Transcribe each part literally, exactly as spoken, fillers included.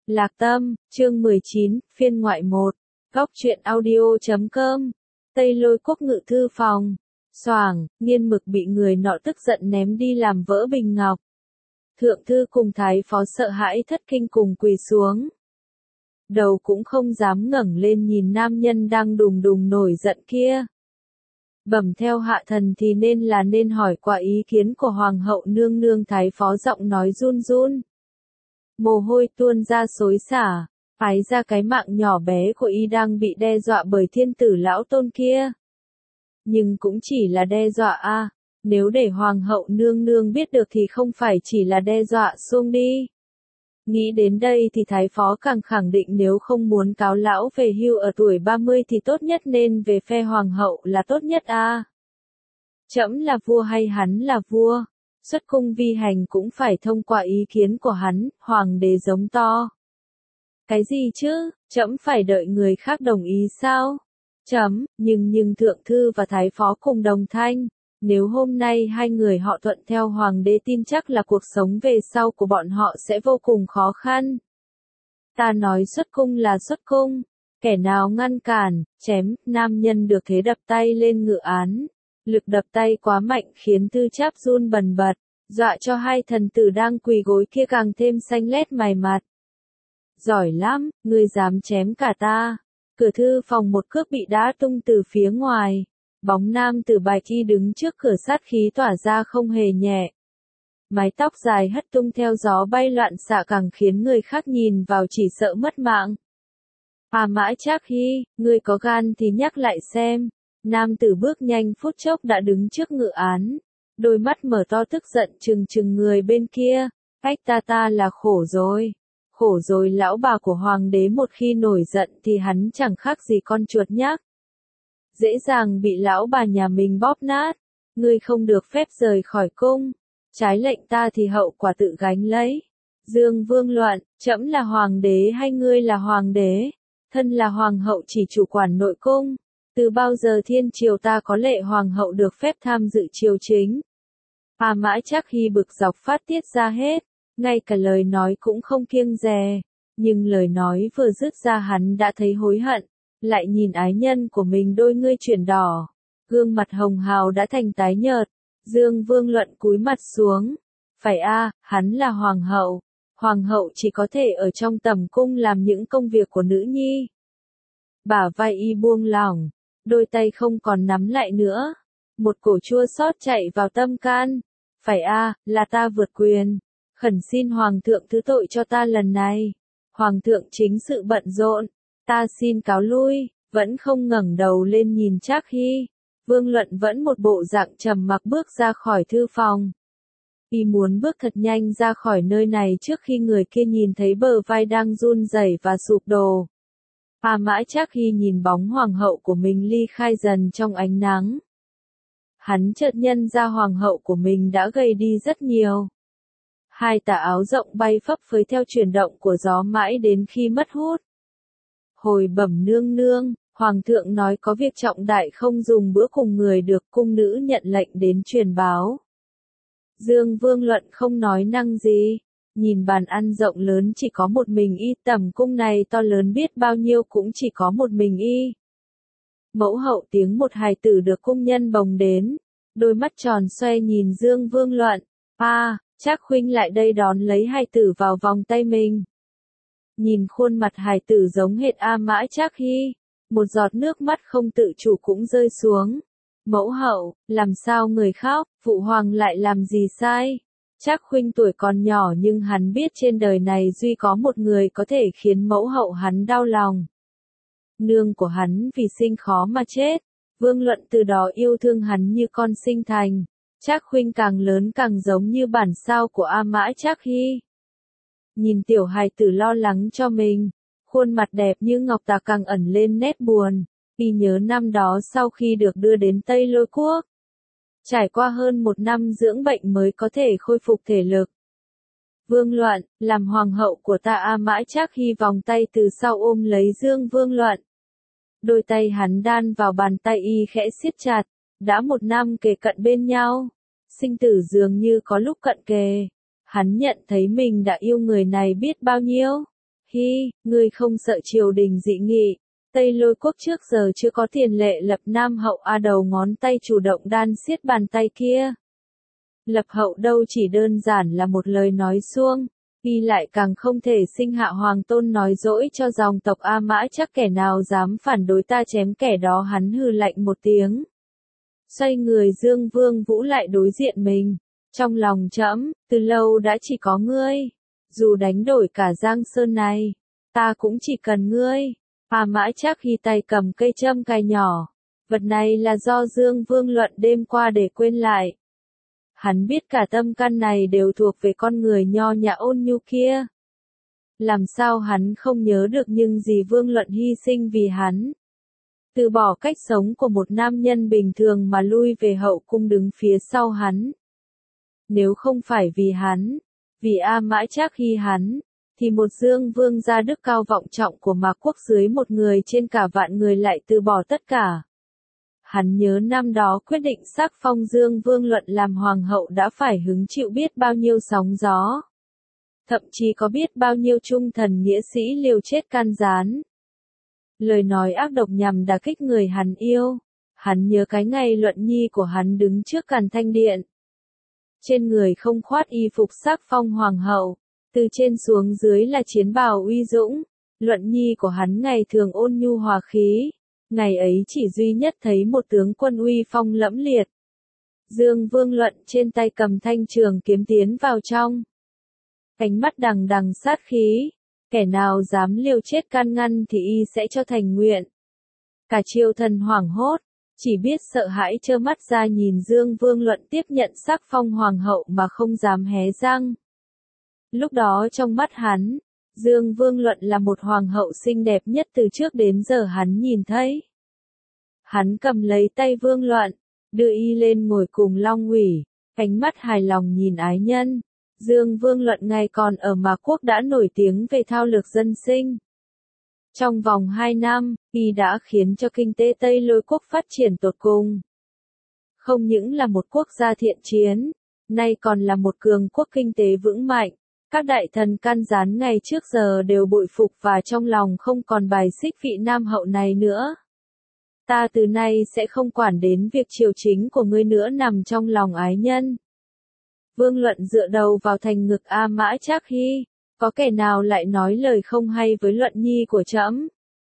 Lạc Tâm, chương mười chín, phiên ngoại một. Góc truyện audio chấm com. Tây Lôi Quốc ngự thư phòng. Xoàng, Nghiên Mực bị người nọ tức giận ném đi làm vỡ bình ngọc. Thượng thư cùng thái phó sợ hãi thất kinh cùng quỳ xuống. Đầu cũng không dám ngẩng lên nhìn nam nhân đang đùng đùng nổi giận kia. Bẩm theo hạ thần thì nên là nên hỏi qua ý kiến của hoàng hậu nương nương, thái phó giọng nói run run. Mồ hôi tuôn ra xối xả, ái ra cái mạng nhỏ bé của y đang bị đe dọa bởi thiên tử lão tôn kia. Nhưng cũng chỉ là đe dọa a, à, nếu để hoàng hậu nương nương biết được thì không phải chỉ là đe dọa xuông đi. Nghĩ đến đây thì thái phó càng khẳng định nếu không muốn cáo lão về hưu ở tuổi ba mươi thì tốt nhất nên về phe hoàng hậu là tốt nhất a. À. Trẫm là vua hay hắn là vua? Xuất cung vi hành cũng phải thông qua ý kiến của hắn, hoàng đế giống to. Cái gì chứ, trẫm phải đợi người khác đồng ý sao? Chấm, nhưng nhưng thượng thư và thái phó cùng đồng thanh, nếu hôm nay hai người họ thuận theo hoàng đế tin chắc là cuộc sống về sau của bọn họ sẽ vô cùng khó khăn. Ta nói xuất cung là xuất cung, kẻ nào ngăn cản, chém, nam nhân được thế đập tay lên ngự án. Lực đập tay quá mạnh khiến tư cháp run bần bật, dọa cho hai thần tử đang quỳ gối kia càng thêm xanh lét mày mặt. Giỏi lắm, ngươi dám chém cả ta. Cửa thư phòng một cước bị đá tung từ phía ngoài. Bóng nam tử bạch y đứng trước cửa sát khí tỏa ra không hề nhẹ. Mái tóc dài hất tung theo gió bay loạn xạ càng khiến người khác nhìn vào chỉ sợ mất mạng. À Mã Trác Hy, ngươi có gan thì nhắc lại xem. Nam tử bước nhanh phút chốc đã đứng trước ngự án. Đôi mắt mở to tức giận trừng trừng người bên kia. Ách ta ta là khổ rồi. Khổ rồi lão bà của hoàng đế, một khi nổi giận thì hắn chẳng khác gì con chuột nhác. Dễ dàng bị lão bà nhà mình bóp nát. Ngươi không được phép rời khỏi cung. Trái lệnh ta thì hậu quả tự gánh lấy. Dương Vương Luận, trẫm là hoàng đế hay ngươi là hoàng đế? Thân là hoàng hậu chỉ chủ quản nội cung. Từ bao giờ thiên triều ta có lệ hoàng hậu được phép tham dự triều chính? À Mã Trác Hy bực dọc phát tiết ra hết, ngay cả lời nói cũng không kiêng dè. Nhưng lời nói vừa dứt ra hắn đã thấy hối hận, lại nhìn ái nhân của mình đôi ngươi chuyển đỏ. Gương mặt hồng hào đã thành tái nhợt. Dương Vương Luận cúi mặt xuống. Phải a, à, hắn là hoàng hậu. Hoàng hậu chỉ có thể ở trong tầm cung làm những công việc của nữ nhi. Bả vai y buông lỏng. Đôi tay không còn nắm lại nữa. Một cổ chua xót chạy vào tâm can. Phải a, à, là ta vượt quyền. Khẩn xin hoàng thượng thứ tội cho ta lần này. Hoàng thượng chính sự bận rộn. Ta xin cáo lui. Vẫn không ngẩng đầu lên nhìn Trác Hy. Vương Luận vẫn một bộ dạng trầm mặc bước ra khỏi thư phòng. Y muốn bước thật nhanh ra khỏi nơi này trước khi người kia nhìn thấy bờ vai đang run rẩy và sụp đổ. À Mã Trác Hy nhìn bóng hoàng hậu của mình ly khai dần trong ánh nắng. Hắn chợt nhận ra hoàng hậu của mình đã gầy đi rất nhiều. Hai tà áo rộng bay phấp phới theo chuyển động của gió mãi đến khi mất hút. Hồi bẩm nương nương, hoàng thượng nói có việc trọng đại không dùng bữa cùng người được, cung nữ nhận lệnh đến truyền báo. Dương Vương Luận không nói năng gì. Nhìn bàn ăn rộng lớn chỉ có một mình y, tầm cung này to lớn biết bao nhiêu cũng chỉ có một mình y. Mẫu hậu tiếng một hài tử được cung nhân bồng đến. Đôi mắt tròn xoe nhìn Dương Vương Luận. À, Trác huynh lại đây đón lấy hài tử vào vòng tay mình. Nhìn khuôn mặt hài tử giống hệt A Mã Trác Hy. Một giọt nước mắt không tự chủ cũng rơi xuống. Mẫu hậu, làm sao người khóc, phụ hoàng lại làm gì sai? Trác huynh tuổi còn nhỏ nhưng hắn biết trên đời này duy có một người có thể khiến mẫu hậu hắn đau lòng. Nương của hắn vì sinh khó mà chết. Vương Luận từ đó yêu thương hắn như con sinh thành. Trác huynh càng lớn càng giống như bản sao của A Mã Trác Hy. Nhìn tiểu hài tử lo lắng cho mình, khuôn mặt đẹp như ngọc tà càng ẩn lên nét buồn. Y nhớ năm đó sau khi được đưa đến Tây Lôi Quốc. Trải qua hơn một năm dưỡng bệnh mới có thể khôi phục thể lực. Vương Luận, làm hoàng hậu của ta. A Mã Trác Hy vòng tay từ sau ôm lấy Dương Vương Luận. Đôi tay hắn đan vào bàn tay y khẽ siết chặt. Đã một năm kề cận bên nhau. Sinh tử dường như có lúc cận kề. Hắn nhận thấy mình đã yêu người này biết bao nhiêu. Hi, ngươi không sợ triều đình dị nghị. Tây Lôi quốc trước giờ chưa có tiền lệ lập Nam hậu a đầu ngón tay chủ động đan siết bàn tay kia. Lập hậu đâu chỉ đơn giản là một lời nói suông, y lại càng không thể sinh hạ hoàng tôn nói dỗi cho dòng tộc A Mã chắc kẻ nào dám phản đối ta chém kẻ đó hắn hừ lạnh một tiếng. Xoay người Dương Vương Vũ lại đối diện mình, trong lòng trẫm, từ lâu đã chỉ có ngươi, dù đánh đổi cả Giang Sơn này, ta cũng chỉ cần ngươi. A Mã chắc khi tay cầm cây châm cài nhỏ, vật này là do Dương Vương luận đêm qua để quên lại. Hắn biết cả tâm căn này đều thuộc về con người nho nhã ôn nhu kia. Làm sao hắn không nhớ được những gì Vương luận hy sinh vì hắn. Từ bỏ cách sống của một nam nhân bình thường mà lui về hậu cung đứng phía sau hắn. Nếu không phải vì hắn, vì A Mã Trác Hy hắn, thì một Dương Vương gia đức cao vọng trọng của Mạc quốc dưới một người trên cả vạn người lại từ bỏ tất cả. Hắn nhớ năm đó quyết định sắc phong Dương Vương luận làm hoàng hậu đã phải hứng chịu biết bao nhiêu sóng gió. Thậm chí có biết bao nhiêu trung thần nghĩa sĩ liều chết can gián. Lời nói ác độc nhằm đả kích người hắn yêu. Hắn nhớ cái ngày luận nhi của hắn đứng trước Càn Thanh Điện. Trên người không khoác y phục sắc phong hoàng hậu, từ trên xuống dưới là chiến bào uy dũng. Luận nhi của hắn ngày thường ôn nhu hòa khí. Ngày ấy chỉ duy nhất thấy một tướng quân uy phong lẫm liệt. Dương Vương luận trên tay cầm thanh trường kiếm tiến vào trong. Ánh mắt đằng đằng sát khí. Kẻ nào dám liều chết can ngăn thì y sẽ cho thành nguyện. Cả triều thần hoảng hốt, chỉ biết sợ hãi trơ mắt ra nhìn Dương Vương luận tiếp nhận sắc phong hoàng hậu mà không dám hé răng. Lúc đó trong mắt hắn, Dương Vương luận là một hoàng hậu xinh đẹp nhất từ trước đến giờ hắn nhìn thấy. Hắn cầm lấy tay Vương luận, đưa y lên ngồi cùng Long Ủy, ánh mắt hài lòng nhìn ái nhân. Dương Vương luận ngày còn ở Mạc quốc đã nổi tiếng về thao lược dân sinh. Trong vòng hai năm, y đã khiến cho kinh tế Tây Lôi quốc phát triển tột cùng. Không những là một quốc gia thiện chiến, nay còn là một cường quốc kinh tế vững mạnh. Các đại thần can gián ngày trước giờ đều bội phục và trong lòng không còn bài xích vị nam hậu này nữa. Ta từ nay sẽ không quản đến việc triều chính của ngươi nữa nằm trong lòng ái nhân. Vương luận dựa đầu vào thành ngực A Mã Trác Hy, có kẻ nào lại nói lời không hay với luận nhi của trẫm?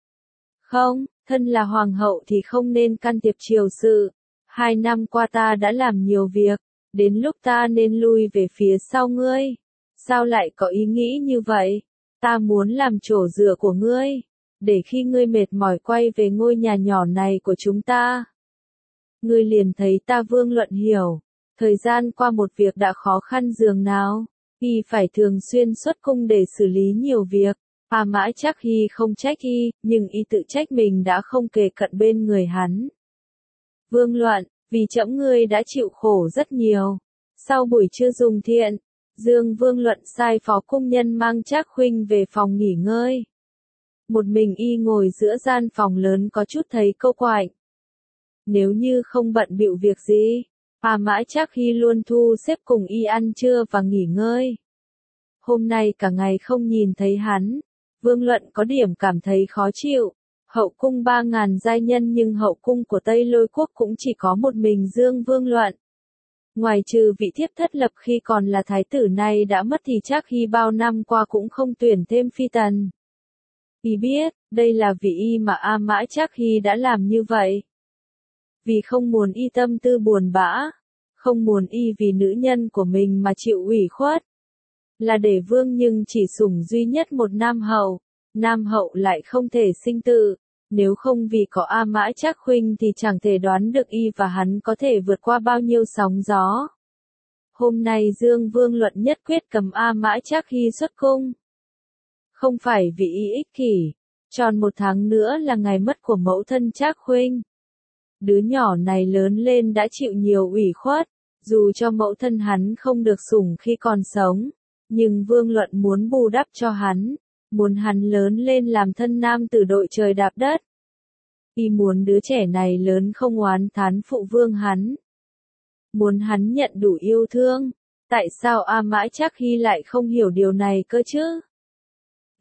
Không, thân là hoàng hậu thì không nên can thiệp triều sự. Hai năm qua ta đã làm nhiều việc, đến lúc ta nên lui về phía sau ngươi. Sao lại có ý nghĩ như vậy? Ta muốn làm chỗ dựa của ngươi, để khi ngươi mệt mỏi quay về ngôi nhà nhỏ này của chúng ta. Ngươi liền thấy ta Vương luận hiểu. Thời gian qua một việc đã khó khăn dường nào, y phải thường xuyên xuất cung để xử lý nhiều việc. A Mã Trác Hy không trách y, nhưng y tự trách mình đã không kề cận bên người hắn. Vương luận, vì trẫm ngươi đã chịu khổ rất nhiều. Sau buổi trưa dùng thiện, Dương Vương luận sai phó cung nhân mang Trác Khuynh về phòng nghỉ ngơi. Một mình y ngồi giữa gian phòng lớn có chút thấy câu quạnh. Nếu như không bận bịu việc gì, A Mã Trác Hy luôn thu xếp cùng y ăn trưa và nghỉ ngơi. Hôm nay cả ngày không nhìn thấy hắn, Vương luận có điểm cảm thấy khó chịu. Hậu cung ba ngàn giai nhân nhưng hậu cung của Tây Lôi quốc cũng chỉ có một mình Dương Vương luận. Ngoài trừ vị thiếp thất lập khi còn là thái tử này đã mất thì Trác Hy bao năm qua cũng không tuyển thêm phi tần. Y biết, đây là vì y mà A Mã Trác Hy đã làm như vậy. Vì không muốn y tâm tư buồn bã, không muốn y vì nữ nhân của mình mà chịu ủy khuất. Là để vương nhưng chỉ sủng duy nhất một nam hậu, nam hậu lại không thể sinh tử. Nếu không vì có A Mã Trác Khuynh thì chẳng thể đoán được y và hắn có thể vượt qua bao nhiêu sóng gió. Hôm nay Dương Vương luận nhất quyết cầm A Mã Trác Hy xuất cung. Không phải vì y ích kỷ, tròn một tháng nữa là ngày mất của mẫu thân Trác Khuynh. Đứa nhỏ này lớn lên đã chịu nhiều ủy khuất, dù cho mẫu thân hắn không được sủng khi còn sống, nhưng Vương luận muốn bù đắp cho hắn, muốn hắn lớn lên làm thân nam tử đội trời đạp đất. Y muốn đứa trẻ này lớn không oán thán phụ vương hắn. Muốn hắn nhận đủ yêu thương. Tại sao A Mã Trác Hy lại không hiểu điều này cơ chứ?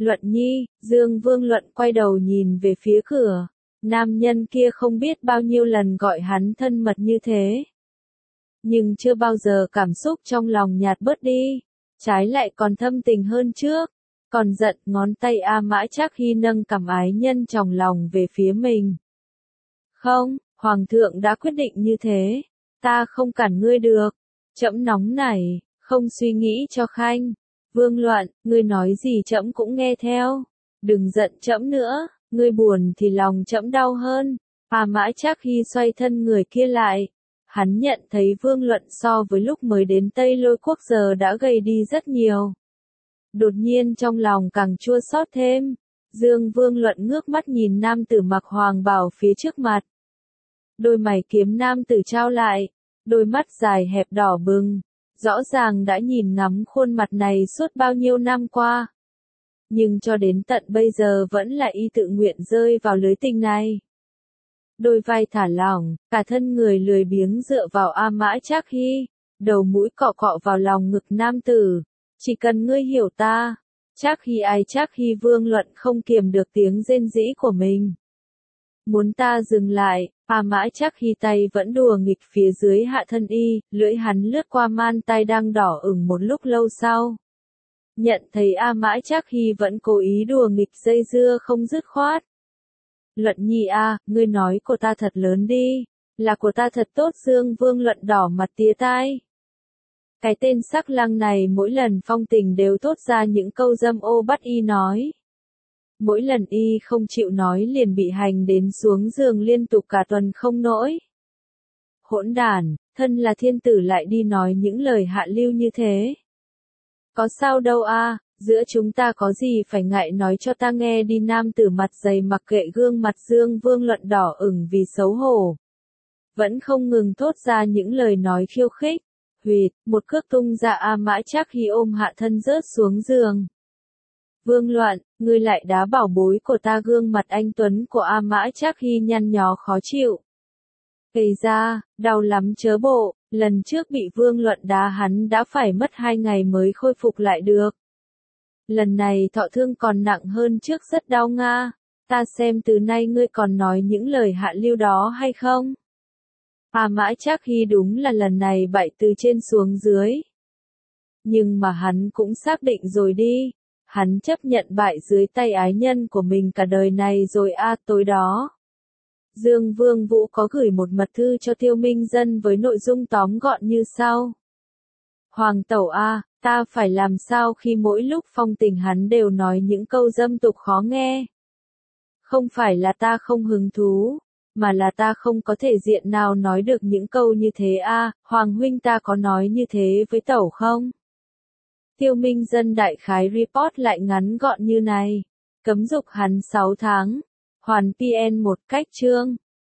Luận Nhi, Dương Vương Luận quay đầu nhìn về phía cửa. Nam nhân kia không biết bao nhiêu lần gọi hắn thân mật như thế. Nhưng chưa bao giờ cảm xúc trong lòng nhạt bớt đi. Trái lại còn thâm tình hơn trước. Còn giận, ngón tay A Mã Trác Hy nâng cằm ái nhân trong lòng về phía mình. Không, Hoàng thượng đã quyết định như thế. Ta không cản ngươi được. Trẫm nóng nảy, không suy nghĩ cho khanh. Vương Luận, ngươi nói gì trẫm cũng nghe theo. Đừng giận trẫm nữa, ngươi buồn thì lòng trẫm đau hơn. A Mã Trác Hy xoay thân người kia lại. Hắn nhận thấy Vương Luận so với lúc mới đến Tây Lôi Quốc giờ đã gầy đi rất nhiều. Đột nhiên trong lòng càng chua xót thêm. Dương Vương Luận ngước mắt nhìn nam tử mặc hoàng bào phía trước mặt. Đôi mày kiếm nam tử trao lại, đôi mắt dài hẹp đỏ bừng, rõ ràng đã nhìn ngắm khuôn mặt này suốt bao nhiêu năm qua. Nhưng cho đến tận bây giờ vẫn là y tự nguyện rơi vào lưới tình này. Đôi vai thả lỏng, cả thân người lười biếng dựa vào A Mã Trác Hy, đầu mũi cọ cọ vào lòng ngực nam tử. Chỉ cần ngươi hiểu ta. Trác Hy ai Trác Hy Vương Luận không kiềm được tiếng rên rỉ của mình. Muốn ta dừng lại, A Mã Trác Hy tay vẫn đùa nghịch phía dưới hạ thân y, lưỡi hắn lướt qua man tai đang đỏ ửng một lúc lâu sau. Nhận thấy A Mã Trác Hy vẫn cố ý đùa nghịch dây dưa không dứt khoát. Luận Nhi a, ngươi nói của ta thật lớn đi, là của ta thật tốt. Dương Vương Luận đỏ mặt tía tai. Cái tên sắc lang này mỗi lần phong tình đều thốt ra những câu dâm ô bắt y nói. Mỗi lần y không chịu nói liền bị hành đến xuống giường liên tục cả tuần không nỗi. Hỗn đản, thân là thiên tử lại đi nói những lời hạ lưu như thế. Có sao đâu a, giữa chúng ta có gì phải ngại nói cho ta nghe đi. Nam tử mặt dày mặc kệ gương mặt Dương Vương Luận đỏ ửng vì xấu hổ. Vẫn không ngừng thốt ra những lời nói khiêu khích. Huyệt, một cước tung ra A Mã Trác Hy ôm hạ thân rớt xuống giường. Vương Luận, ngươi lại đá bảo bối của ta. Gương mặt anh tuấn của A Mã Trác Hy nhăn nhó khó chịu. Kề ra, đau lắm chớ bộ, lần trước bị Vương Luận đá hắn đã phải mất hai ngày mới khôi phục lại được. Lần này thọ thương còn nặng hơn trước rất đau nga, ta xem từ nay ngươi còn nói những lời hạ lưu đó hay không? A Mã Trác Hy đúng là lần này bại từ trên xuống dưới. Nhưng mà hắn cũng xác định rồi đi. Hắn chấp nhận bại dưới tay ái nhân của mình cả đời này rồi a. À, tối đó, Dương Vương Vũ có gửi một mật thư cho Tiêu Minh Dân với nội dung tóm gọn như sau. Hoàng tẩu a, à, ta phải làm sao khi mỗi lúc phong tình hắn đều nói những câu dâm tục khó nghe. Không phải là ta không hứng thú, mà là ta không có thể diện nào nói được những câu như thế a. À, Hoàng huynh ta có nói như thế với tẩu không? Tiêu Minh Dân đại khái report lại ngắn gọn như này. Cấm dục hắn sáu tháng. Hoàn pê en một cách chương.